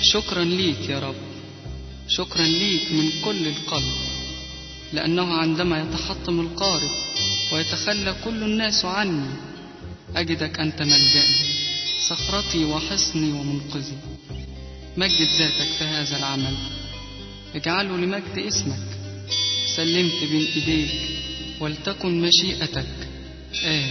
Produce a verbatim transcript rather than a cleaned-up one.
شكرا ليك يا رب، شكرا ليك من كل القلب، لأنه عندما يتحطم القارب ويتخلى كل الناس عني أجدك أنت ملجأي، صخرتي وحصني ومنقذي. مجد ذاتك في هذا العمل، اجعله لمجد اسمك. سلمت بين إيديك ولتكن مشيئتك. آمين.